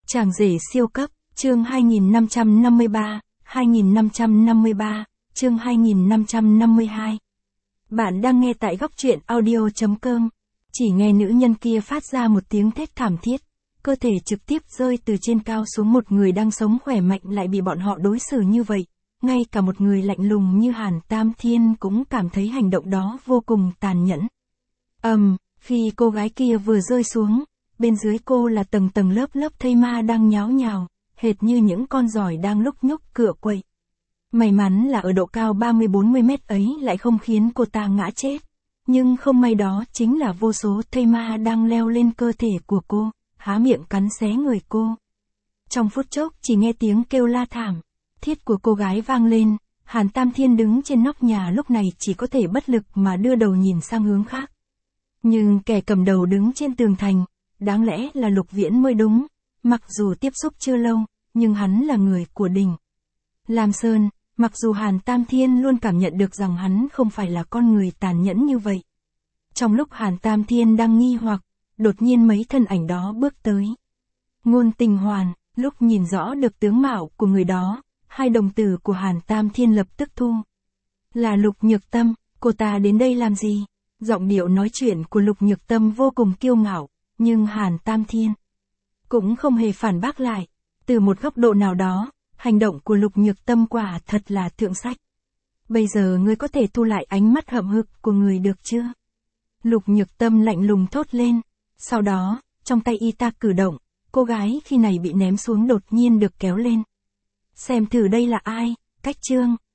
Chàng rể siêu cấp, chương 2553, 2553, chương 2552. Bạn đang nghe tại góc truyện audio.com. Chỉ nghe nữ nhân kia phát ra một tiếng thét thảm thiết, cơ thể trực tiếp rơi từ trên cao xuống. Một người đang sống khỏe mạnh lại bị bọn họ đối xử như vậy. Ngay cả một người lạnh lùng như Hàn Tam Thiên cũng cảm thấy hành động đó vô cùng tàn nhẫn. Khi cô gái kia vừa rơi xuống, bên dưới cô là tầng tầng lớp lớp thây ma đang nháo nhào, hệt như những con giỏi đang lúc nhúc cựa quậy. May mắn là ở độ cao 30-40 mét ấy lại không khiến cô ta ngã chết. Nhưng không may đó chính là vô số thây ma đang leo lên cơ thể của cô, há miệng cắn xé người cô. Trong phút chốc chỉ nghe tiếng kêu la thảm thiết của cô gái vang lên. Hàn Tam Thiên đứng trên nóc nhà lúc này chỉ có thể bất lực mà đưa đầu nhìn sang hướng khác. Nhưng kẻ cầm đầu đứng trên tường thành, đáng lẽ là Lục Viễn mới đúng. Mặc dù tiếp xúc chưa lâu, nhưng hắn là người của Đình Lam Sơn. Mặc dù Hàn Tam Thiên luôn cảm nhận được rằng hắn không phải là con người tàn nhẫn như vậy. Trong lúc Hàn Tam Thiên đang nghi hoặc, đột nhiên mấy thân ảnh đó bước tới. Ngôn Tình Hoàn, lúc nhìn rõ được tướng mạo của người đó, hai đồng tử của Hàn Tam Thiên lập tức thu. Là Lục Nhược Tâm, cô ta đến đây làm gì? Giọng điệu nói chuyện của Lục Nhược Tâm vô cùng kiêu ngạo, nhưng Hàn Tam Thiên cũng không hề phản bác lại. Từ một góc độ nào đó, hành động của Lục Nhược Tâm quả thật là thượng sách. Bây giờ ngươi có thể thu lại ánh mắt hậm hực của người được chưa? Lục Nhược Tâm lạnh lùng thốt lên. Sau đó, trong tay y ta cử động, cô gái khi này bị ném xuống đột nhiên được kéo lên. Xem thử đây là ai, Cách Trương.